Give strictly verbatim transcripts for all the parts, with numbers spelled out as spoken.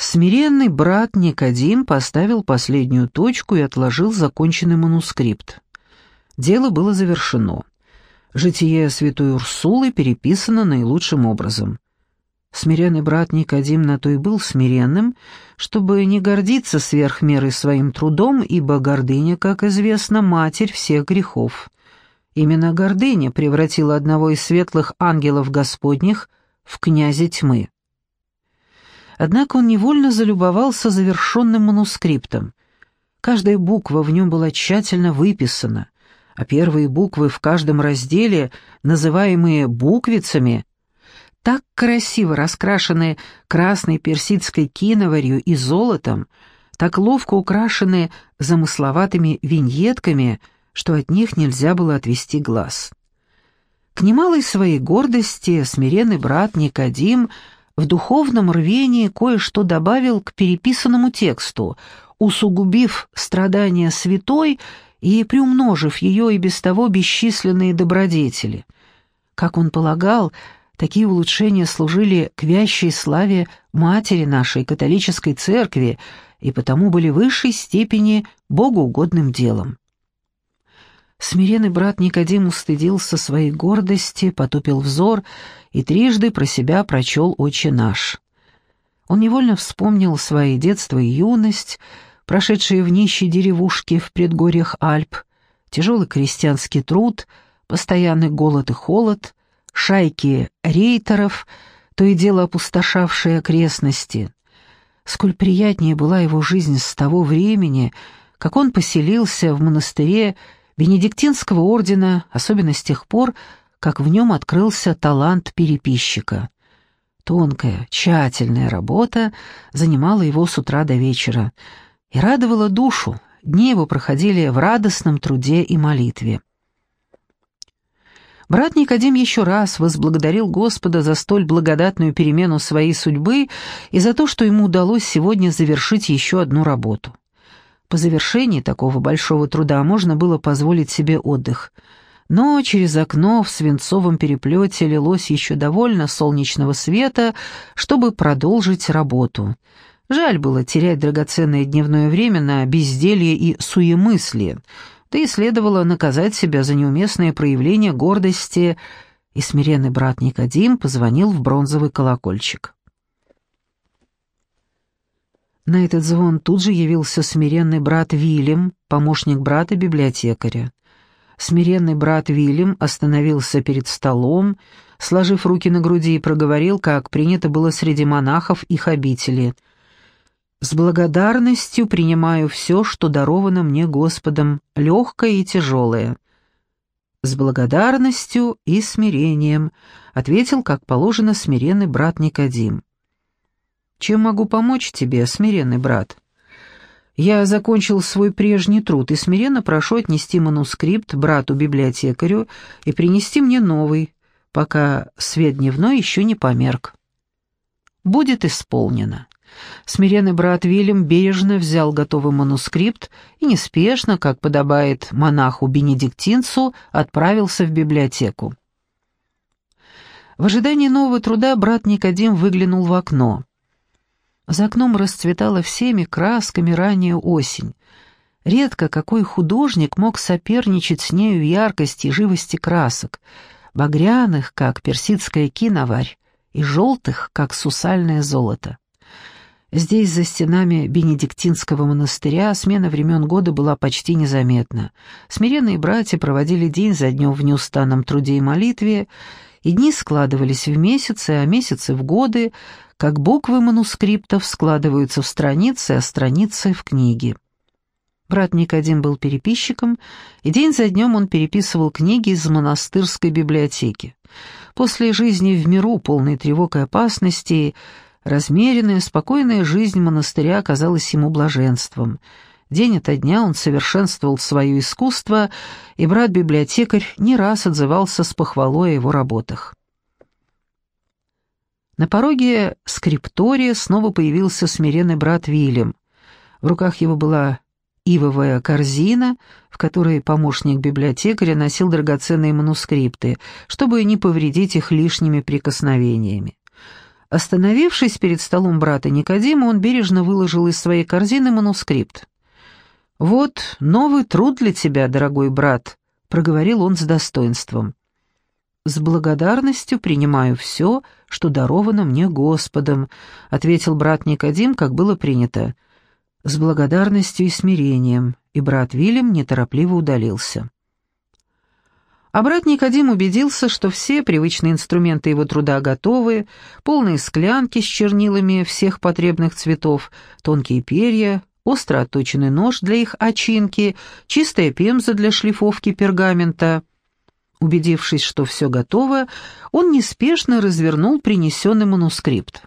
Смиренный брат Никодим поставил последнюю точку и отложил законченный манускрипт. Дело было завершено. Житие святой Урсулы переписано наилучшим образом. Смиренный брат Никодим на то и был смиренным, чтобы не гордиться сверх меры своим трудом, ибо гордыня, как известно, матерь всех грехов. Именно гордыня превратила одного из светлых ангелов Господних в князя тьмы. Однако он невольно залюбовался завершенным манускриптом. Каждая буква в нем была тщательно выписана, а первые буквы в каждом разделе, называемые буквицами, так красиво раскрашены красной персидской киноварью и золотом, так ловко украшены замысловатыми виньетками, что от них нельзя было отвести глаз. К немалой своей гордости смиренный брат Никодим в духовном рвении кое-что добавил к переписанному тексту, усугубив страдания святой и приумножив ее и без того бесчисленные добродетели. Как он полагал, такие улучшения служили к вящей славе Матери нашей католической церкви и потому были в высшей степени богоугодным делом. Смиренный брат Никодим устыдился своей гордости, потупил взор и трижды про себя прочел «Отче наш». Он невольно вспомнил свои детство и юность, прошедшие в нищей деревушке в предгорьях Альп, тяжелый крестьянский труд, постоянный голод и холод, шайки рейтеров, то и дело опустошавшие окрестности. Сколь приятнее была его жизнь с того времени, как он поселился в монастыре Бенедиктинского ордена, особенно с тех пор, как в нем открылся талант переписчика. Тонкая, тщательная работа занимала его с утра до вечера и радовала душу, дни его проходили в радостном труде и молитве. Брат Никодим еще раз возблагодарил Господа за столь благодатную перемену своей судьбы и за то, что ему удалось сегодня завершить еще одну работу. По завершении такого большого труда можно было позволить себе отдых. Но через окно в свинцовом переплете лилось еще довольно солнечного света, чтобы продолжить работу. Жаль было терять драгоценное дневное время на безделье и суемыслие, да и следовало наказать себя за неуместное проявление гордости, и смиренный брат Никодим позвонил в бронзовый колокольчик. На этот звон тут же явился смиренный брат Вильям, помощник брата-библиотекаря. Смиренный брат Вильям остановился перед столом, сложив руки на груди, и проговорил, как принято было среди монахов их обители: «С благодарностью принимаю все, что даровано мне Господом, легкое и тяжелое». «С благодарностью и смирением», — ответил, как положено, смиренный брат Никодим. «Чем могу помочь тебе, смиренный брат?» «Я закончил свой прежний труд и смиренно прошу отнести манускрипт брату-библиотекарю и принести мне новый, пока свет дневной еще не померк». «Будет исполнено». Смиренный брат Вильям бережно взял готовый манускрипт и неспешно, как подобает монаху-бенедиктинцу, отправился в библиотеку. В ожидании нового труда брат Никодим выглянул в окно. За окном расцветала всеми красками ранняя осень. Редко какой художник мог соперничать с нею в яркости и живости красок, багряных, как персидская киноварь, и желтых, как сусальное золото. Здесь, за стенами Бенедиктинского монастыря, смена времен года была почти незаметна. Смиренные братья проводили день за днем в неустанном труде и молитве, и дни складывались в месяцы, а месяцы в годы, как буквы манускриптов складываются в страницы, а страницы в книги. Брат Никодим был переписчиком, и день за днем он переписывал книги из монастырской библиотеки. После жизни в миру, полной тревог и опасностей, размеренная, спокойная жизнь монастыря казалась ему блаженством. День ото дня он совершенствовал свое искусство, и брат-библиотекарь не раз отзывался с похвалой о его работах. На пороге скриптория снова появился смиренный брат Вильям. В руках его была ивовая корзина, в которой помощник библиотекаря носил драгоценные манускрипты, чтобы не повредить их лишними прикосновениями. Остановившись перед столом брата Никодима, он бережно выложил из своей корзины манускрипт. «Вот новый труд для тебя, дорогой брат», — проговорил он с достоинством. «С благодарностью принимаю все, что даровано мне Господом», — ответил брат Никодим, как было принято. «С благодарностью и смирением», и брат Вильям неторопливо удалился. А брат Никодим убедился, что все привычные инструменты его труда готовы, полные склянки с чернилами всех потребных цветов, тонкие перья, остро отточенный нож для их очинки, чистая пемза для шлифовки пергамента. Убедившись, что все готово, он неспешно развернул принесенный манускрипт.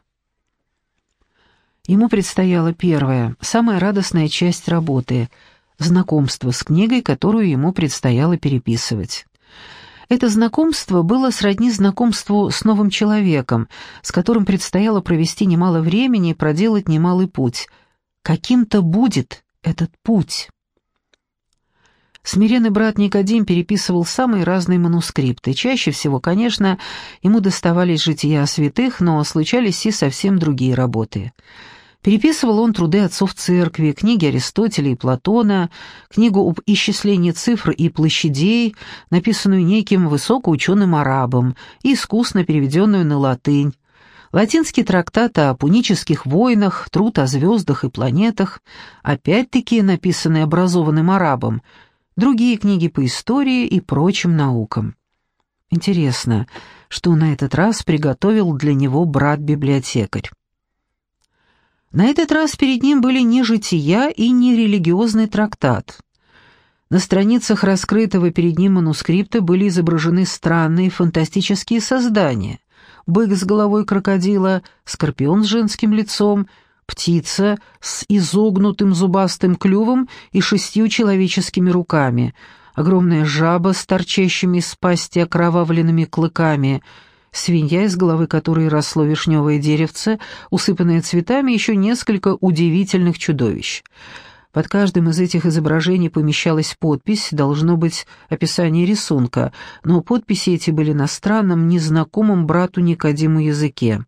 Ему предстояла первая, самая радостная часть работы — знакомство с книгой, которую ему предстояло переписывать. Это знакомство было сродни знакомству с новым человеком, с которым предстояло провести немало времени и проделать немалый путь. Каким-то будет этот путь. Смиренный брат Никодим переписывал самые разные манускрипты. Чаще всего, конечно, ему доставались жития святых, но случались и совсем другие работы. Переписывал он труды отцов церкви, книги Аристотеля и Платона, книгу об исчислении цифр и площадей, написанную неким высокоученым арабом и искусно переведенную на латынь, латинский трактат о пунических войнах, труд о звездах и планетах, опять-таки написанный образованным арабом, другие книги по истории и прочим наукам. Интересно, что на этот раз приготовил для него брат-библиотекарь. На этот раз перед ним были не жития и не религиозный трактат. На страницах раскрытого перед ним манускрипта были изображены странные фантастические создания: бык с головой крокодила, скорпион с женским лицом, птица с изогнутым зубастым клювом и шестью человеческими руками, огромная жаба с торчащими из пасти окровавленными клыками, свинья, из головы которой росло вишневое деревце, усыпанное цветами, еще несколько удивительных чудовищ. Под каждым из этих изображений помещалась подпись, должно быть описание рисунка, но подписи эти были на странном, незнакомом брату Никодиму языке.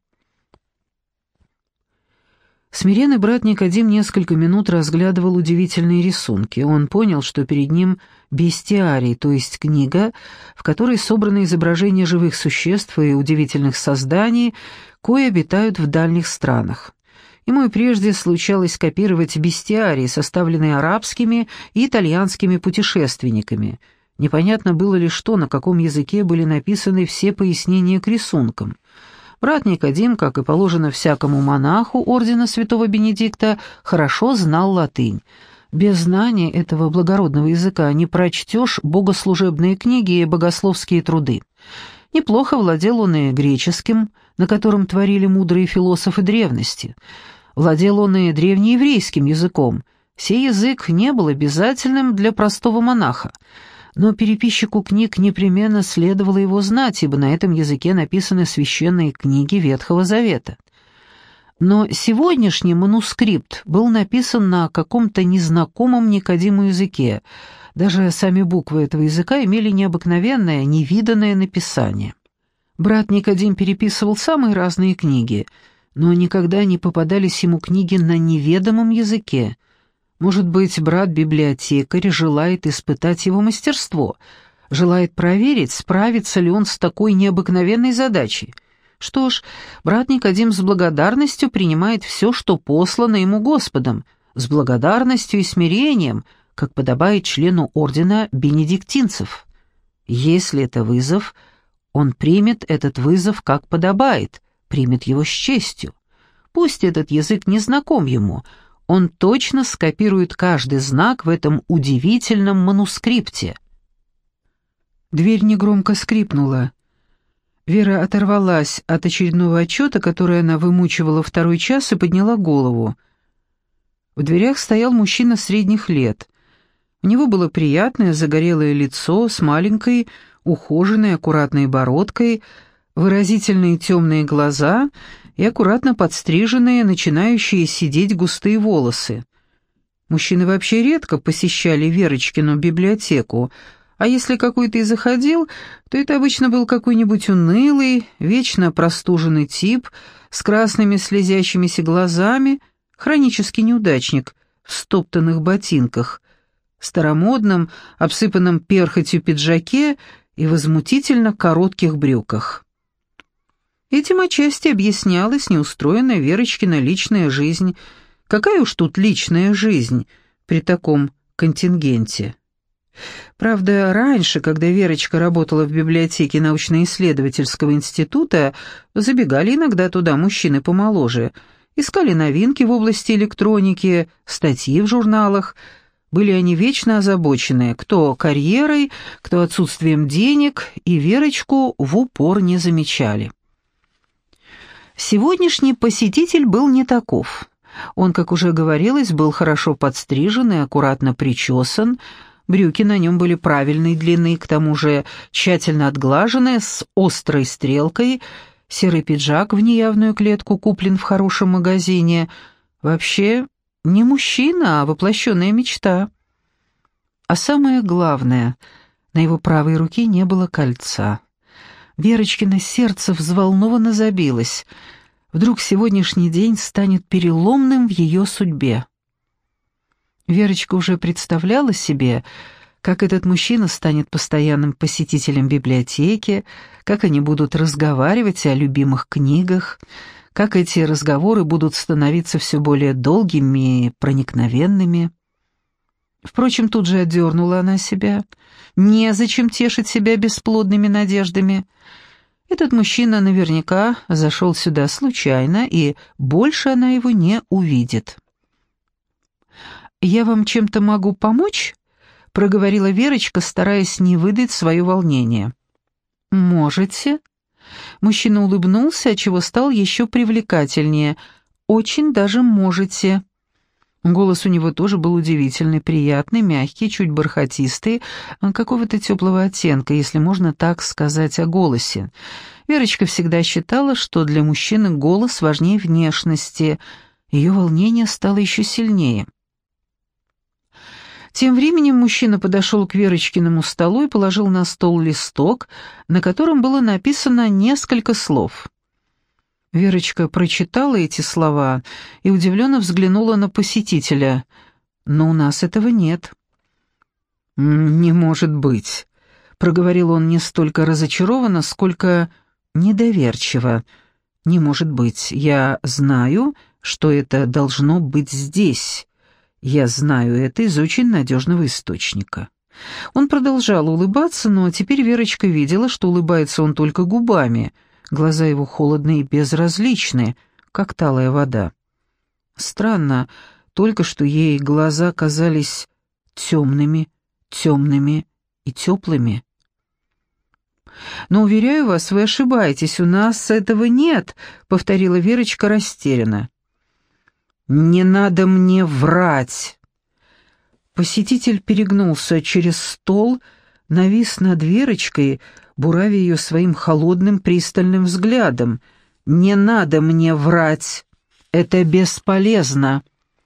Смиренный брат Никодим несколько минут разглядывал удивительные рисунки. Он понял, что перед ним бестиарий, то есть книга, в которой собраны изображения живых существ и удивительных созданий, кои обитают в дальних странах. Ему и прежде случалось копировать бестиарии, составленные арабскими и итальянскими путешественниками. Непонятно было ли, что, на каком языке были написаны все пояснения к рисункам. Брат Никодим, как и положено всякому монаху ордена святого Бенедикта, хорошо знал латынь. Без знания этого благородного языка не прочтешь богослужебные книги и богословские труды. Неплохо владел он и греческим, на котором творили мудрые философы древности. Владел он и древнееврейским языком. Сей язык не был обязательным для простого монаха. Но переписчику книг непременно следовало его знать, ибо на этом языке написаны священные книги Ветхого Завета. Но сегодняшний манускрипт был написан на каком-то незнакомом Никодиму языке. Даже сами буквы этого языка имели необыкновенное, невиданное написание. Брат Никодим переписывал самые разные книги, но никогда не попадались ему книги на неведомом языке. Может быть, брат-библиотекарь желает испытать его мастерство, желает проверить, справится ли он с такой необыкновенной задачей. Что ж, брат Никодим с благодарностью принимает все, что послано ему Господом, с благодарностью и смирением, как подобает члену ордена бенедиктинцев. Если это вызов, он примет этот вызов как подобает, примет его с честью. Пусть этот язык не знаком ему, он точно скопирует каждый знак в этом удивительном манускрипте. Дверь негромко скрипнула. Вера оторвалась от очередного отчета, который она вымучивала второй час, и подняла голову. В дверях стоял мужчина средних лет. У него было приятное загорелое лицо с маленькой, ухоженной, аккуратной бородкой, выразительные темные глаза и аккуратно подстриженные, начинающие сидеть густые волосы. Мужчины вообще редко посещали Верочкину библиотеку, а если какой-то и заходил, то это обычно был какой-нибудь унылый, вечно простуженный тип с красными слезящимися глазами, хронический неудачник в стоптанных ботинках, старомодном, обсыпанном перхотью пиджаке и возмутительно коротких брюках. Этим отчасти объяснялась неустроенная Верочкина личная жизнь. Какая уж тут личная жизнь при таком контингенте? Правда, раньше, когда Верочка работала в библиотеке научно-исследовательского института, забегали иногда туда мужчины помоложе, искали новинки в области электроники, статьи в журналах. Были они вечно озабочены, кто карьерой, кто отсутствием денег, и Верочку в упор не замечали. Сегодняшний посетитель был не таков. Он, как уже говорилось, был хорошо подстрижен и аккуратно причесан, брюки на нем были правильной длины, к тому же тщательно отглаженные, с острой стрелкой, серый пиджак в неявную клетку куплен в хорошем магазине. Вообще, не мужчина, а воплощенная мечта. А самое главное, на его правой руке не было кольца. Верочкино сердце взволнованно забилось. Вдруг сегодняшний день станет переломным в ее судьбе. Верочка уже представляла себе, как этот мужчина станет постоянным посетителем библиотеки, как они будут разговаривать о любимых книгах, как эти разговоры будут становиться все более долгими и проникновенными. Впрочем, тут же отдернула она себя. Незачем тешить себя бесплодными надеждами. Этот мужчина наверняка зашел сюда случайно, и больше она его не увидит. «Я вам чем-то могу помочь?» — проговорила Верочка, стараясь не выдать свое волнение. «Можете?» Мужчина улыбнулся, отчего стал еще привлекательнее. «Очень даже можете». Голос у него тоже был удивительный, приятный, мягкий, чуть бархатистый, какого-то теплого оттенка, если можно так сказать о голосе. Верочка всегда считала, что для мужчины голос важнее внешности. Ее волнение стало еще сильнее. Тем временем мужчина подошел к Верочкиному столу и положил на стол листок, на котором было написано несколько слов. Верочка прочитала эти слова и удивленно взглянула на посетителя. «Но у нас этого нет». «Не может быть», — проговорил он не столько разочарованно, сколько недоверчиво. «Не может быть. Я знаю, что это должно быть здесь. Я знаю это из очень надежного источника». Он продолжал улыбаться, но теперь Верочка видела, что улыбается он только губами. Глаза его холодные и безразличные, как талая вода. Странно, только что ей глаза казались темными, темными и теплыми. «Но, уверяю вас, вы ошибаетесь, у нас этого нет», — повторила Верочка растерянно. «Не надо мне врать!» Посетитель перегнулся через стол, навис над Верочкой, буравя ее своим холодным пристальным взглядом. «Не надо мне врать! Это бесполезно!»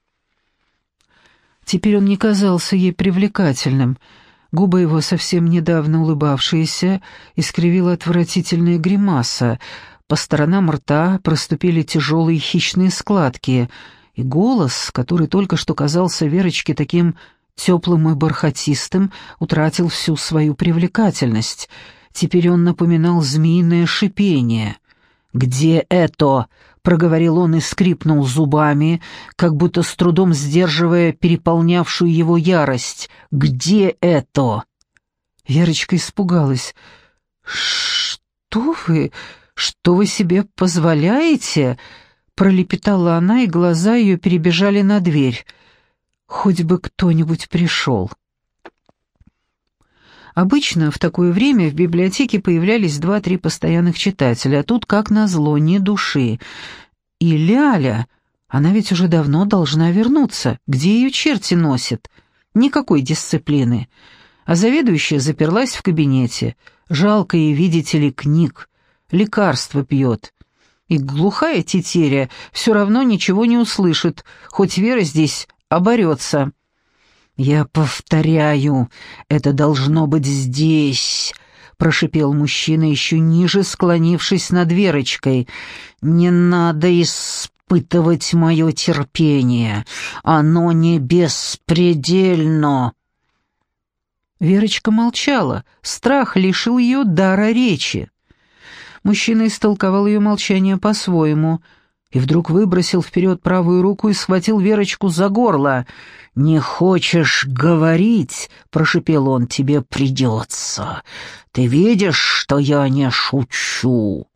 Теперь он не казался ей привлекательным. Губы его, совсем недавно улыбавшиеся, искривила отвратительная гримаса. По сторонам рта проступили тяжелые хищные складки, и голос, который только что казался Верочке таким теплым и бархатистым, утратил всю свою привлекательность. Теперь он напоминал змеиное шипение. «Где это?» — проговорил он и скрипнул зубами, как будто с трудом сдерживая переполнявшую его ярость. «Где это?» Верочка испугалась. «Что вы? Что вы себе позволяете?» — пролепетала она, и глаза ее перебежали на дверь. «Хоть бы кто-нибудь пришел». Обычно в такое время в библиотеке появлялись два-три постоянных читателя, а тут, как назло, ни души. И Ляля, она ведь уже давно должна вернуться. Где ее черти носят? Никакой дисциплины. А заведующая заперлась в кабинете. Жалко ей, видите ли, книг. Лекарства пьет. И глухая тетеря все равно ничего не услышит, хоть Вера здесь оборется. «Я повторяю, это должно быть здесь», — прошипел мужчина, еще ниже склонившись над Верочкой. «Не надо испытывать мое терпение. Оно не беспредельно». Верочка молчала. Страх лишил ее дара речи. Мужчина истолковал ее молчание по-своему и вдруг выбросил вперед правую руку и схватил Верочку за горло. «Не хочешь говорить?» — прошипел он. «Тебе придется. Ты видишь, что я не шучу?»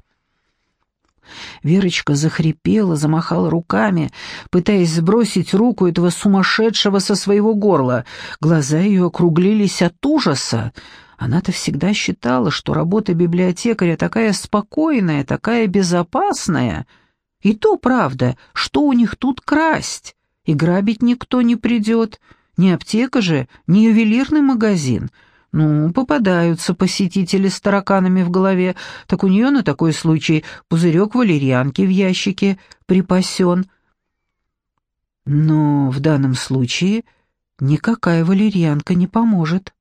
Верочка захрипела, замахала руками, пытаясь сбросить руку этого сумасшедшего со своего горла. Глаза ее округлились от ужаса. Она-то всегда считала, что работа библиотекаря такая спокойная, такая безопасная. И то правда, что у них тут красть? И грабить никто не придет. Ни аптека же, ни ювелирный магазин. Ну, попадаются посетители с тараканами в голове, так у нее на такой случай пузырек валерьянки в ящике припасен. Но в данном случае никакая валерьянка не поможет.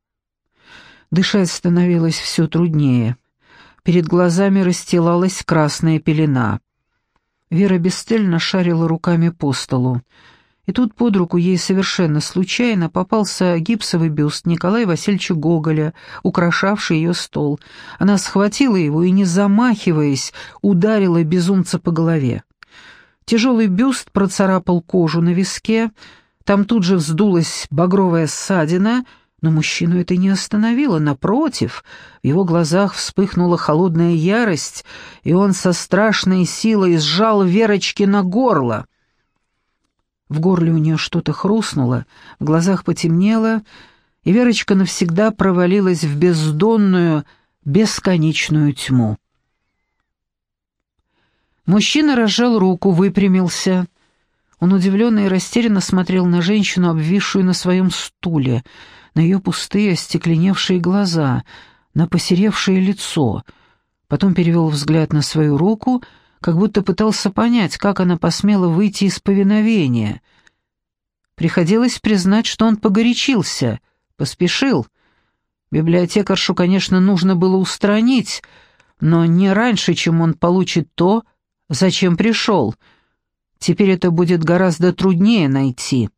Дышать становилось все труднее. Перед глазами расстилалась красная пелена. Вера бесцельно шарила руками по столу. И тут под руку ей совершенно случайно попался гипсовый бюст Николая Васильевича Гоголя, украшавший ее стол. Она схватила его и, не замахиваясь, ударила безумца по голове. Тяжелый бюст процарапал кожу на виске, там тут же вздулась багровая ссадина, но мужчину это не остановило, напротив, в его глазах вспыхнула холодная ярость, и он со страшной силой сжал Верочки на горло. В горле у нее что-то хрустнуло, в глазах потемнело, и Верочка навсегда провалилась в бездонную, бесконечную тьму. Мужчина разжал руку, выпрямился. Он удивленно и растерянно смотрел на женщину, обвисшую на своем стуле, на ее пустые, остекленевшие глаза, на посеревшее лицо. Потом перевел взгляд на свою руку, как будто пытался понять, как она посмела выйти из повиновения. Приходилось признать, что он погорячился, поспешил. Библиотекаршу, конечно, нужно было устранить, но не раньше, чем он получит то, зачем пришел. Теперь это будет гораздо труднее найти.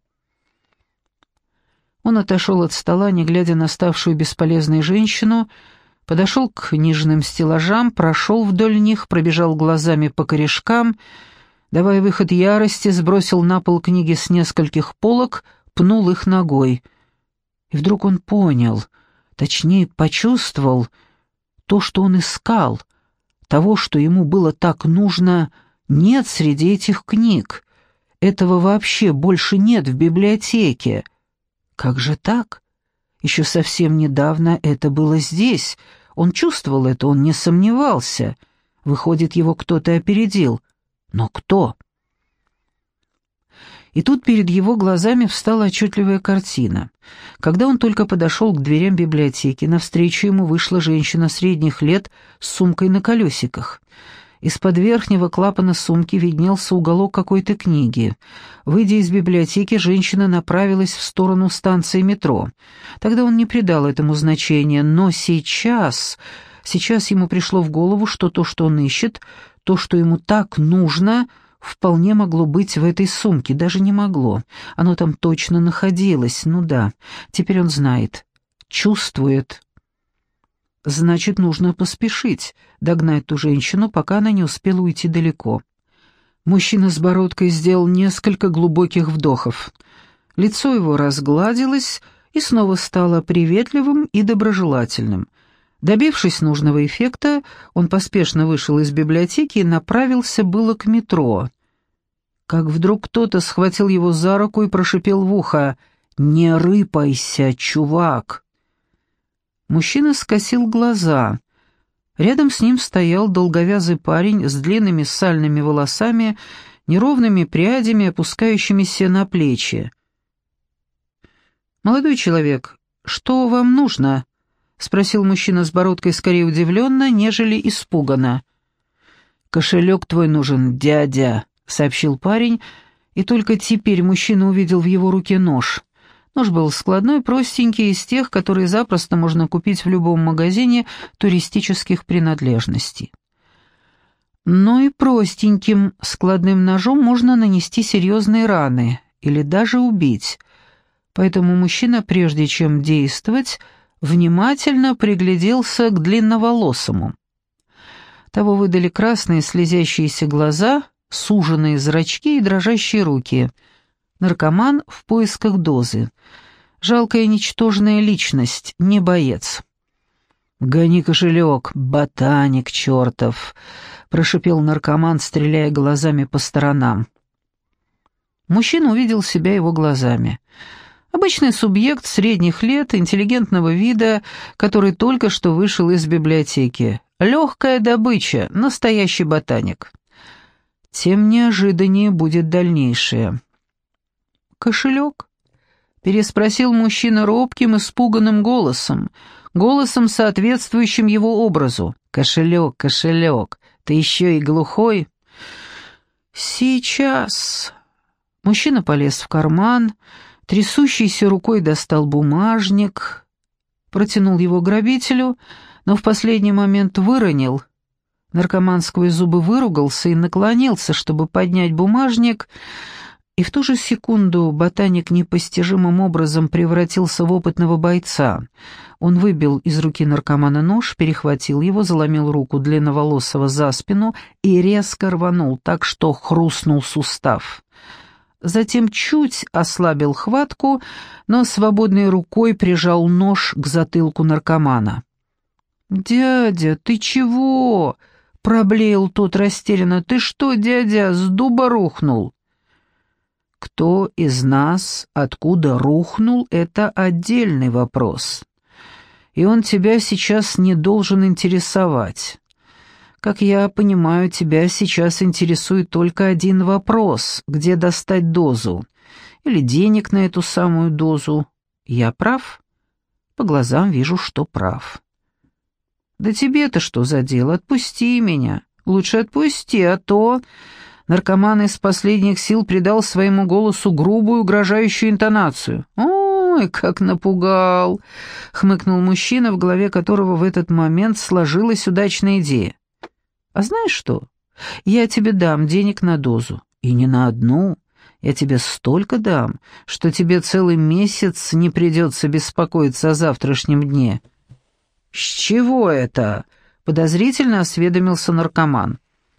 Он отошел от стола, не глядя на ставшую бесполезной женщину, подошел к книжным стеллажам, прошел вдоль них, пробежал глазами по корешкам, давая выход ярости, сбросил на пол книги с нескольких полок, пнул их ногой. И вдруг он понял, точнее почувствовал, то, что он искал, того, что ему было так нужно, нет среди этих книг. Этого вообще больше нет в библиотеке. Как же так? Еще совсем недавно это было здесь. Он чувствовал это, он не сомневался. Выходит, его кто-то опередил. Но кто? И тут перед его глазами встала отчетливая картина. Когда он только подошел к дверям библиотеки, навстречу ему вышла женщина средних лет с сумкой на колесиках. Из-под верхнего клапана сумки виднелся уголок какой-то книги. Выйдя из библиотеки, женщина направилась в сторону станции метро. Тогда он не придал этому значения, но сейчас... Сейчас ему пришло в голову, что то, что он ищет, то, что ему так нужно, вполне могло быть в этой сумке, даже не могло. Оно там точно находилось, ну да, теперь он знает, чувствует. Значит, нужно поспешить, догнать ту женщину, пока она не успела уйти далеко. Мужчина с бородкой сделал несколько глубоких вдохов. Лицо его разгладилось и снова стало приветливым и доброжелательным. Добившись нужного эффекта, он поспешно вышел из библиотеки и направился было к метро. Как вдруг кто-то схватил его за руку и прошипел в ухо: «Не рыпайся, чувак!» Мужчина скосил глаза. Рядом с ним стоял долговязый парень с длинными сальными волосами, неровными прядями, опускающимися на плечи. «Молодой человек, что вам нужно?» — спросил мужчина с бородкой скорее удивленно, нежели испуганно. «Кошелек твой нужен, дядя», — сообщил парень, и только теперь мужчина увидел в его руке нож. Нож был складной, простенький, из тех, которые запросто можно купить в любом магазине туристических принадлежностей. Но и простеньким складным ножом можно нанести серьезные раны или даже убить. Поэтому мужчина, прежде чем действовать, внимательно пригляделся к длинноволосому. Того выдали красные слезящиеся глаза, суженные зрачки и дрожащие руки. Наркоман в поисках дозы. Жалкая ничтожная личность, не боец. «Гони кошелек, ботаник чертов!» — прошипел наркоман, стреляя глазами по сторонам. Мужчина увидел себя его глазами. Обычный субъект средних лет, интеллигентного вида, который только что вышел из библиотеки. Легкая добыча, настоящий ботаник. Тем неожиданнее будет дальнейшее. «Кошелек?» — переспросил мужчина робким, испуганным голосом, голосом, соответствующим его образу. «Кошелек, кошелек, ты еще и глухой?» «Сейчас...» Мужчина полез в карман, трясущейся рукой достал бумажник, протянул его грабителю, но в последний момент выронил. Наркоман сквозь зубы выругался и наклонился, чтобы поднять бумажник, и в ту же секунду ботаник непостижимым образом превратился в опытного бойца. Он выбил из руки наркомана нож, перехватил его, заломил руку длинноволосого за спину и резко рванул так, что хрустнул сустав. Затем чуть ослабил хватку, но свободной рукой прижал нож к затылку наркомана. «Дядя, ты чего?» — проблеял тот растерянно. «Ты что, дядя, с дуба рухнул?» Кто из нас откуда рухнул — это отдельный вопрос. И он тебя сейчас не должен интересовать. Как я понимаю, тебя сейчас интересует только один вопрос: где достать дозу? Или денег на эту самую дозу? Я прав? По глазам вижу, что прав. Да тебе-то что за дело? Отпусти меня. Лучше отпусти, а то... Наркоман из последних сил придал своему голосу грубую, угрожающую интонацию. «Ой, как напугал!» — хмыкнул мужчина, в голове которого в этот момент сложилась удачная идея. «А знаешь что? Я тебе дам денег на дозу. И не на одну. Я тебе столько дам, что тебе целый месяц не придется беспокоиться о завтрашнем дне». «С чего это?» — подозрительно осведомился наркоман.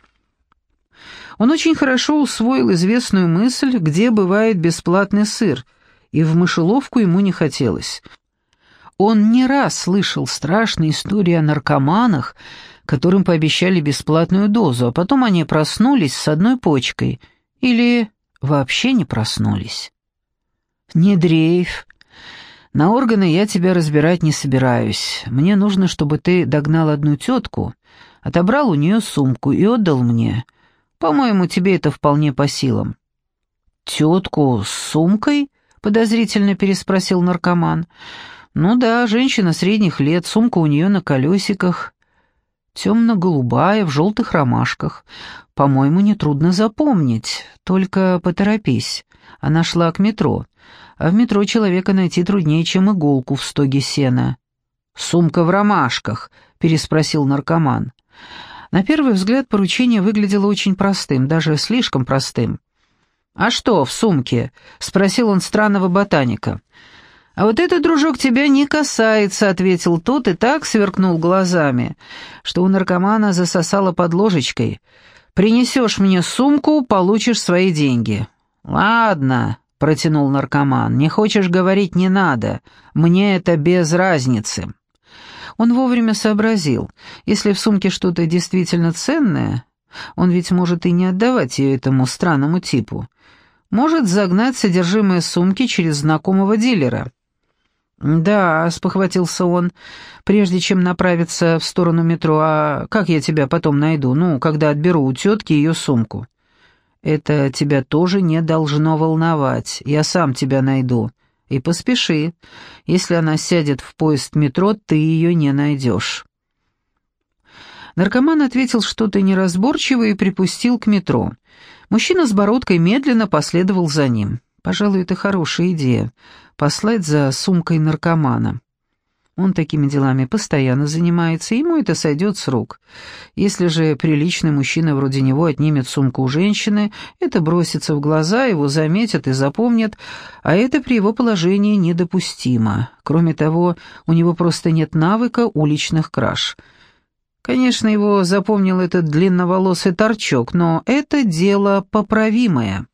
Он очень хорошо усвоил известную мысль, где бывает бесплатный сыр, и в мышеловку ему не хотелось. Он не раз слышал страшные истории о наркоманах, которым пообещали бесплатную дозу, а потом они проснулись с одной почкой или вообще не проснулись. «Не дрейф. На органы я тебя разбирать не собираюсь. Мне нужно, чтобы ты догнал одну тетку, отобрал у нее сумку и отдал мне. По-моему, тебе это вполне по силам». «Тетку с сумкой?» — подозрительно переспросил наркоман. «Ну да, женщина средних лет, сумка у нее на колесиках, темно-голубая, в желтых ромашках. По-моему, нетрудно запомнить, только поторопись. Она шла к метро, а в метро человека найти труднее, чем иголку в стоге сена». «Сумка в ромашках?» — переспросил наркоман. На первый взгляд поручение выглядело очень простым, даже слишком простым. «А что в сумке?» — спросил он странного ботаника. «А вот это, дружок, тебя не касается», — ответил тот и так сверкнул глазами, что у наркомана засосало под ложечкой. «Принесешь мне сумку, получишь свои деньги». «Ладно», — протянул наркоман, — «не хочешь говорить — не надо, мне это без разницы». Он вовремя сообразил, если в сумке что-то действительно ценное, он ведь может и не отдавать ее этому странному типу, может загнать содержимое сумки через знакомого дилера. «Да», — спохватился он, прежде чем направиться в сторону метро, «а как я тебя потом найду, ну, когда отберу у тетки ее сумку?» «Это тебя тоже не должно волновать, я сам тебя найду. И поспеши. Если она сядет в поезд метро, ты ее не найдешь». Наркоман ответил что-то неразборчивое и припустил к метро. Мужчина с бородкой медленно последовал за ним. Пожалуй, это хорошая идея — послать за сумкой наркомана. Он такими делами постоянно занимается, ему это сойдет с рук. Если же приличный мужчина вроде него отнимет сумку у женщины, это бросится в глаза, его заметят и запомнят, а это при его положении недопустимо. Кроме того, у него просто нет навыка уличных краж. Конечно, его запомнил этот длинноволосый торчок, но это дело поправимое.